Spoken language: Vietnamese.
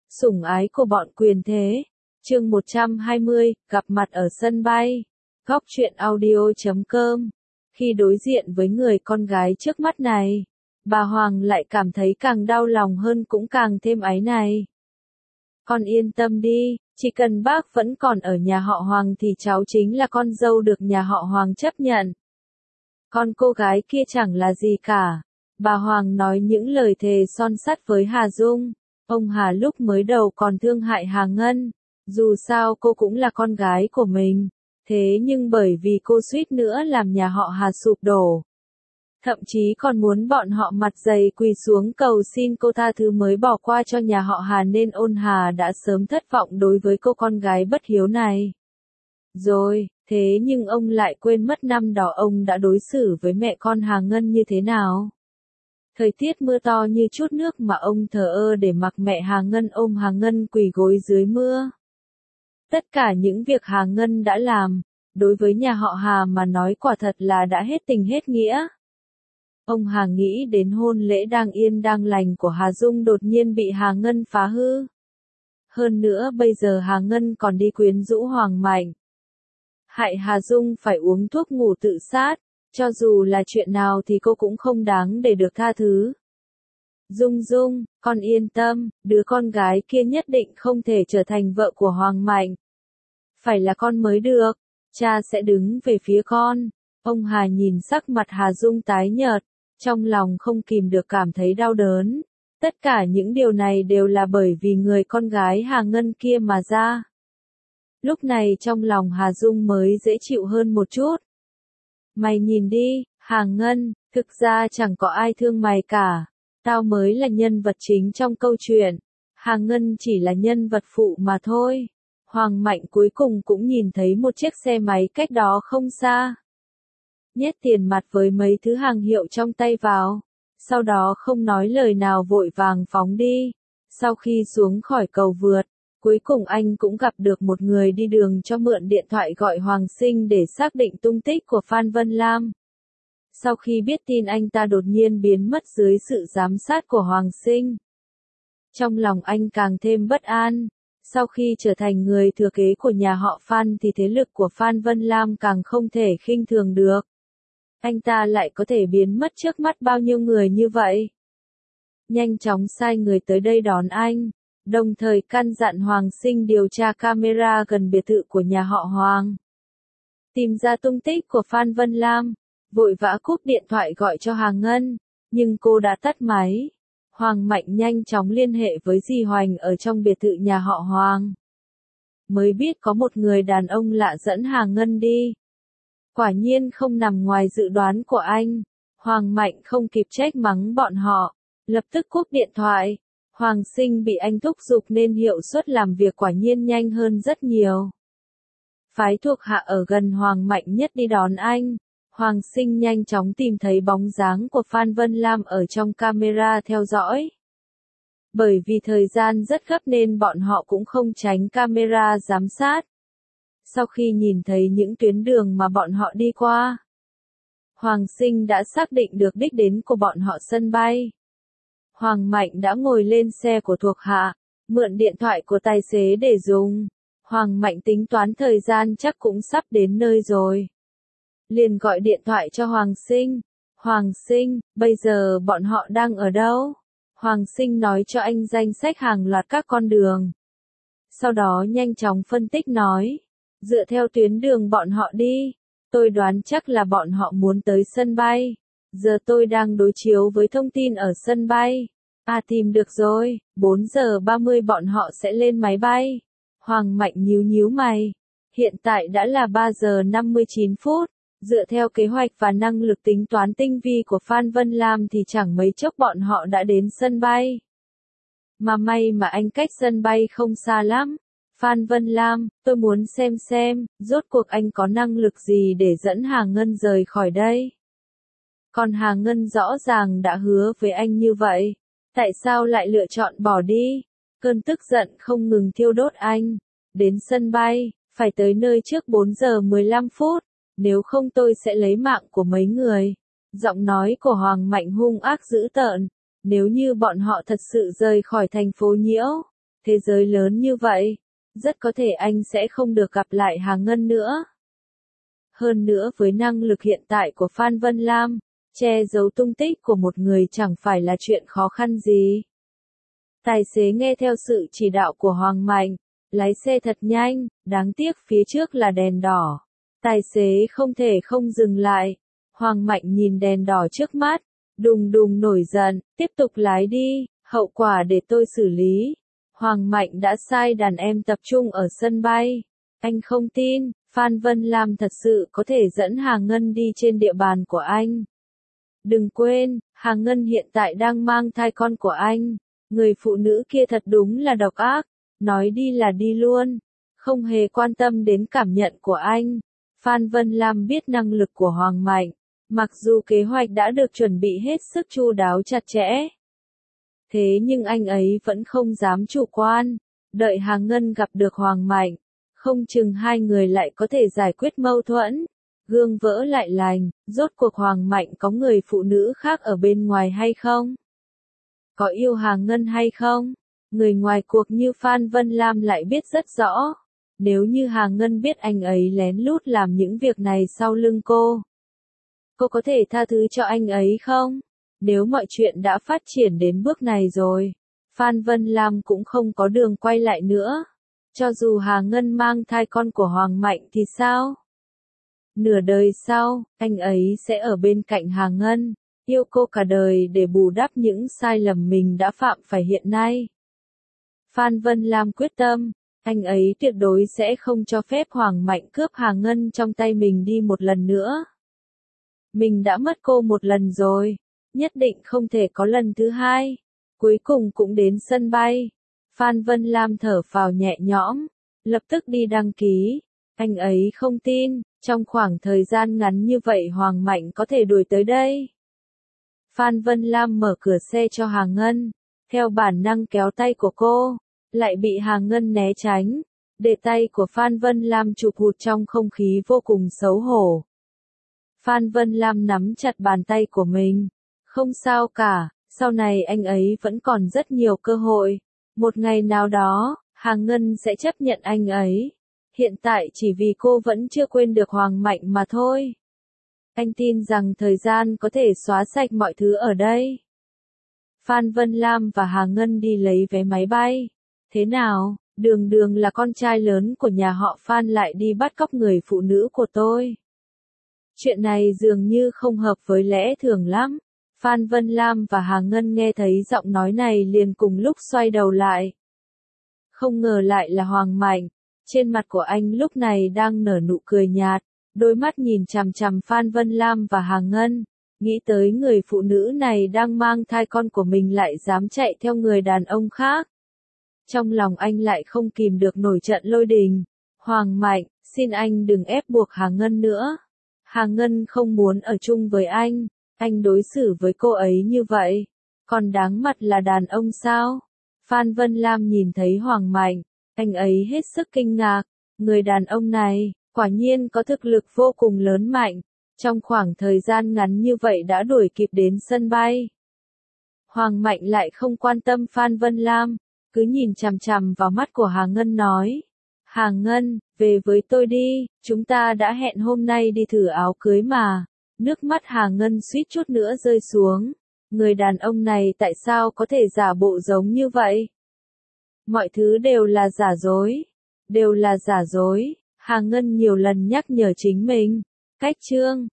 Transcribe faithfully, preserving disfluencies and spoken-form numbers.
Sủng ái của bọn quyền thế. Chương một trăm hai mươi, gặp mặt ở sân bay. Góc truyện audio chấm com. Khi đối diện với người con gái trước mắt này, bà Hoàng lại cảm thấy càng đau lòng hơn cũng càng thêm áy náy. Con yên tâm đi, chỉ cần bác vẫn còn ở nhà họ Hoàng thì cháu chính là con dâu được nhà họ Hoàng chấp nhận. Con cô gái kia chẳng là gì cả. Bà Hoàng nói những lời thề son sắt với Hà Dung. Ông Hà lúc mới đầu còn thương hại Hà Ngân, dù sao cô cũng là con gái của mình, thế nhưng bởi vì cô suýt nữa làm nhà họ Hà sụp đổ. Thậm chí còn muốn bọn họ mặt dày quỳ xuống cầu xin cô tha thứ mới bỏ qua cho nhà họ Hà, nên ôn Hà đã sớm thất vọng đối với cô con gái bất hiếu này. Rồi, thế nhưng ông lại quên mất năm đó ông đã đối xử với mẹ con Hà Ngân như thế nào. Thời tiết mưa to như chút nước mà ông thờ ơ để mặc mẹ Hà Ngân ôm Hà Ngân quỳ gối dưới mưa. Tất cả những việc Hà Ngân đã làm, đối với nhà họ Hà mà nói quả thật là đã hết tình hết nghĩa. Ông Hà nghĩ đến hôn lễ đang yên đang lành của Hà Dung đột nhiên bị Hà Ngân phá hư. Hơn nữa bây giờ Hà Ngân còn đi quyến rũ Hoàng Mạnh. Hại Hà Dung phải uống thuốc ngủ tự sát. Cho dù là chuyện nào thì cô cũng không đáng để được tha thứ. Dung Dung, con yên tâm, đứa con gái kia nhất định không thể trở thành vợ của Hoàng Mạnh. Phải là con mới được, cha sẽ đứng về phía con. Ông Hà nhìn sắc mặt Hà Dung tái nhợt, trong lòng không kìm được cảm thấy đau đớn. Tất cả những điều này đều là bởi vì người con gái Hà Ngân kia mà ra. Lúc này trong lòng Hà Dung mới dễ chịu hơn một chút. Mày nhìn đi, Hà Ngân, thực ra chẳng có ai thương mày cả. Tao mới là nhân vật chính trong câu chuyện. Hà Ngân chỉ là nhân vật phụ mà thôi. Hoàng Mạnh cuối cùng cũng nhìn thấy một chiếc xe máy cách đó không xa. Nhét tiền mặt với mấy thứ hàng hiệu trong tay vào. Sau đó không nói lời nào vội vàng phóng đi. Sau khi xuống khỏi cầu vượt, cuối cùng anh cũng gặp được một người đi đường cho mượn điện thoại gọi Hoàng Sinh để xác định tung tích của Phan Vân Lam. Sau khi biết tin anh ta đột nhiên biến mất dưới sự giám sát của Hoàng Sinh, trong lòng anh càng thêm bất an. Sau khi trở thành người thừa kế của nhà họ Phan thì thế lực của Phan Vân Lam càng không thể khinh thường được. Anh ta lại có thể biến mất trước mắt bao nhiêu người như vậy? Nhanh chóng sai người tới đây đón anh. Đồng thời căn dặn Hoàng Sinh điều tra camera gần biệt thự của nhà họ Hoàng. Tìm ra tung tích của Phan Vân Lam, vội vã cúp điện thoại gọi cho Hà Ngân, nhưng cô đã tắt máy. Hoàng Mạnh nhanh chóng liên hệ với dì Hoành ở trong biệt thự nhà họ Hoàng. Mới biết có một người đàn ông lạ dẫn Hà Ngân đi. Quả nhiên không nằm ngoài dự đoán của anh. Hoàng Mạnh không kịp trách mắng bọn họ, lập tức cúp điện thoại. Hoàng Sinh bị anh thúc giục nên hiệu suất làm việc quả nhiên nhanh hơn rất nhiều. Phái thuộc hạ ở gần Hoàng Mạnh nhất đi đón anh. Hoàng Sinh nhanh chóng tìm thấy bóng dáng của Phan Vân Lam ở trong camera theo dõi. Bởi vì thời gian rất gấp nên bọn họ cũng không tránh camera giám sát. Sau khi nhìn thấy những tuyến đường mà bọn họ đi qua, Hoàng Sinh đã xác định được đích đến của bọn họ sân bay. Hoàng Mạnh đã ngồi lên xe của thuộc hạ, mượn điện thoại của tài xế để dùng. Hoàng Mạnh tính toán thời gian chắc cũng sắp đến nơi rồi. Liền gọi điện thoại cho Hoàng Sinh. Hoàng Sinh, bây giờ bọn họ đang ở đâu? Hoàng Sinh nói cho anh danh sách hàng loạt các con đường. Sau đó nhanh chóng phân tích nói. Dựa theo tuyến đường bọn họ đi, tôi đoán chắc là bọn họ muốn tới sân bay. Giờ tôi đang đối chiếu với thông tin ở sân bay. À tìm được rồi, bốn giờ ba mươi bọn họ sẽ lên máy bay. Hoàng Mạnh nhíu nhíu mày. Hiện tại đã là ba giờ năm mươi chín phút. Dựa theo kế hoạch và năng lực tính toán tinh vi của Phan Vân Lam thì chẳng mấy chốc bọn họ đã đến sân bay. Mà may mà anh cách sân bay không xa lắm. Phan Vân Lam, tôi muốn xem xem, rốt cuộc anh có năng lực gì để dẫn Hà Ngân rời khỏi đây. Còn Hà Ngân rõ ràng đã hứa với anh như vậy. Tại sao lại lựa chọn bỏ đi? Cơn tức giận không ngừng thiêu đốt anh. Đến sân bay, phải tới nơi trước bốn giờ mười lăm phút. Nếu không tôi sẽ lấy mạng của mấy người. Giọng nói của Hoàng Mạnh hung ác dữ tợn. Nếu như bọn họ thật sự rời khỏi thành phố Nhiễu, Thế giới lớn như vậy, rất có thể anh sẽ không được gặp lại Hà Ngân nữa. Hơn nữa với năng lực hiện tại của Phan Vân Lam, che giấu tung tích của một người chẳng phải là chuyện khó khăn gì. Tài xế nghe theo sự chỉ đạo của Hoàng Mạnh, lái xe thật nhanh, đáng tiếc phía trước là đèn đỏ. Tài xế không thể không dừng lại. Hoàng Mạnh nhìn đèn đỏ trước mắt, đùng đùng nổi giận, tiếp tục lái đi, hậu quả để tôi xử lý. Hoàng Mạnh đã sai đàn em tập trung ở sân bay. Anh không tin, Phan Vân Lam thật sự có thể dẫn Hà Ngân đi trên địa bàn của anh. Đừng quên, Hà Ngân hiện tại đang mang thai con của anh. Người phụ nữ kia thật đúng là độc ác, nói đi là đi luôn, không hề quan tâm đến cảm nhận của anh. Phan Vân Lam biết năng lực của Hoàng Mạnh, mặc dù kế hoạch đã được chuẩn bị hết sức chu đáo chặt chẽ. Thế nhưng anh ấy vẫn không dám chủ quan, đợi Hà Ngân gặp được Hoàng Mạnh, không chừng hai người lại có thể giải quyết mâu thuẫn. Gương vỡ lại lành, rốt cuộc Hoàng Mạnh có người phụ nữ khác ở bên ngoài hay không? Có yêu Hà Ngân hay không? Người ngoài cuộc như Phan Vân Lam lại biết rất rõ. Nếu như Hà Ngân biết anh ấy lén lút làm những việc này sau lưng cô, cô có thể tha thứ cho anh ấy không? Nếu mọi chuyện đã phát triển đến bước này rồi, Phan Vân Lam cũng không có đường quay lại nữa. Cho dù Hà Ngân mang thai con của Hoàng Mạnh thì sao? Nửa đời sau, anh ấy sẽ ở bên cạnh Hà Ngân, yêu cô cả đời để bù đắp những sai lầm mình đã phạm phải hiện nay. Phan Vân Lam quyết tâm, anh ấy tuyệt đối sẽ không cho phép Hoàng Mạnh cướp Hà Ngân trong tay mình đi một lần nữa. Mình đã mất cô một lần rồi, nhất định không thể có lần thứ hai. Cuối cùng cũng đến sân bay. Phan Vân Lam thở phào nhẹ nhõm, lập tức đi đăng ký. Anh ấy không tin, trong khoảng thời gian ngắn như vậy Hoàng Mạnh có thể đuổi tới đây. Phan Vân Lam mở cửa xe cho Hà Ngân, theo bản năng kéo tay của cô, lại bị Hà Ngân né tránh, để tay của Phan Vân Lam chụp hụt trong không khí vô cùng xấu hổ. Phan Vân Lam nắm chặt bàn tay của mình, không sao cả, sau này anh ấy vẫn còn rất nhiều cơ hội, một ngày nào đó, Hà Ngân sẽ chấp nhận anh ấy. Hiện tại chỉ vì cô vẫn chưa quên được Hoàng Mạnh mà thôi. Anh tin rằng thời gian có thể xóa sạch mọi thứ ở đây. Phan Vân Lam và Hà Ngân đi lấy vé máy bay. Thế nào, Đường Đường là con trai lớn của nhà họ Phan lại đi bắt cóc người phụ nữ của tôi. Chuyện này dường như không hợp với lẽ thường lắm. Phan Vân Lam và Hà Ngân nghe thấy giọng nói này liền cùng lúc xoay đầu lại. Không ngờ lại là Hoàng Mạnh. Trên mặt của anh lúc này đang nở nụ cười nhạt, đôi mắt nhìn chằm chằm Phan Vân Lam và Hà Ngân, nghĩ tới người phụ nữ này đang mang thai con của mình lại dám chạy theo người đàn ông khác. Trong lòng anh lại không kìm được nổi trận lôi đình. Hoàng Mạnh, xin anh đừng ép buộc Hà Ngân nữa. Hà Ngân không muốn ở chung với anh, anh đối xử với cô ấy như vậy, còn đáng mặt là đàn ông sao? Phan Vân Lam nhìn thấy Hoàng Mạnh, anh ấy hết sức kinh ngạc, người đàn ông này, quả nhiên có thực lực vô cùng lớn mạnh, trong khoảng thời gian ngắn như vậy đã đuổi kịp đến sân bay. Hoàng Mạnh lại không quan tâm Phan Vân Lam, cứ nhìn chằm chằm vào mắt của Hà Ngân nói. Hà Ngân, về với tôi đi, chúng ta đã hẹn hôm nay đi thử áo cưới mà. Nước mắt Hà Ngân suýt chút nữa rơi xuống. Người đàn ông này tại sao có thể giả bộ giống như vậy? Mọi thứ đều là giả dối. Đều là giả dối. Hà Ngân nhiều lần nhắc nhở chính mình. Cách chương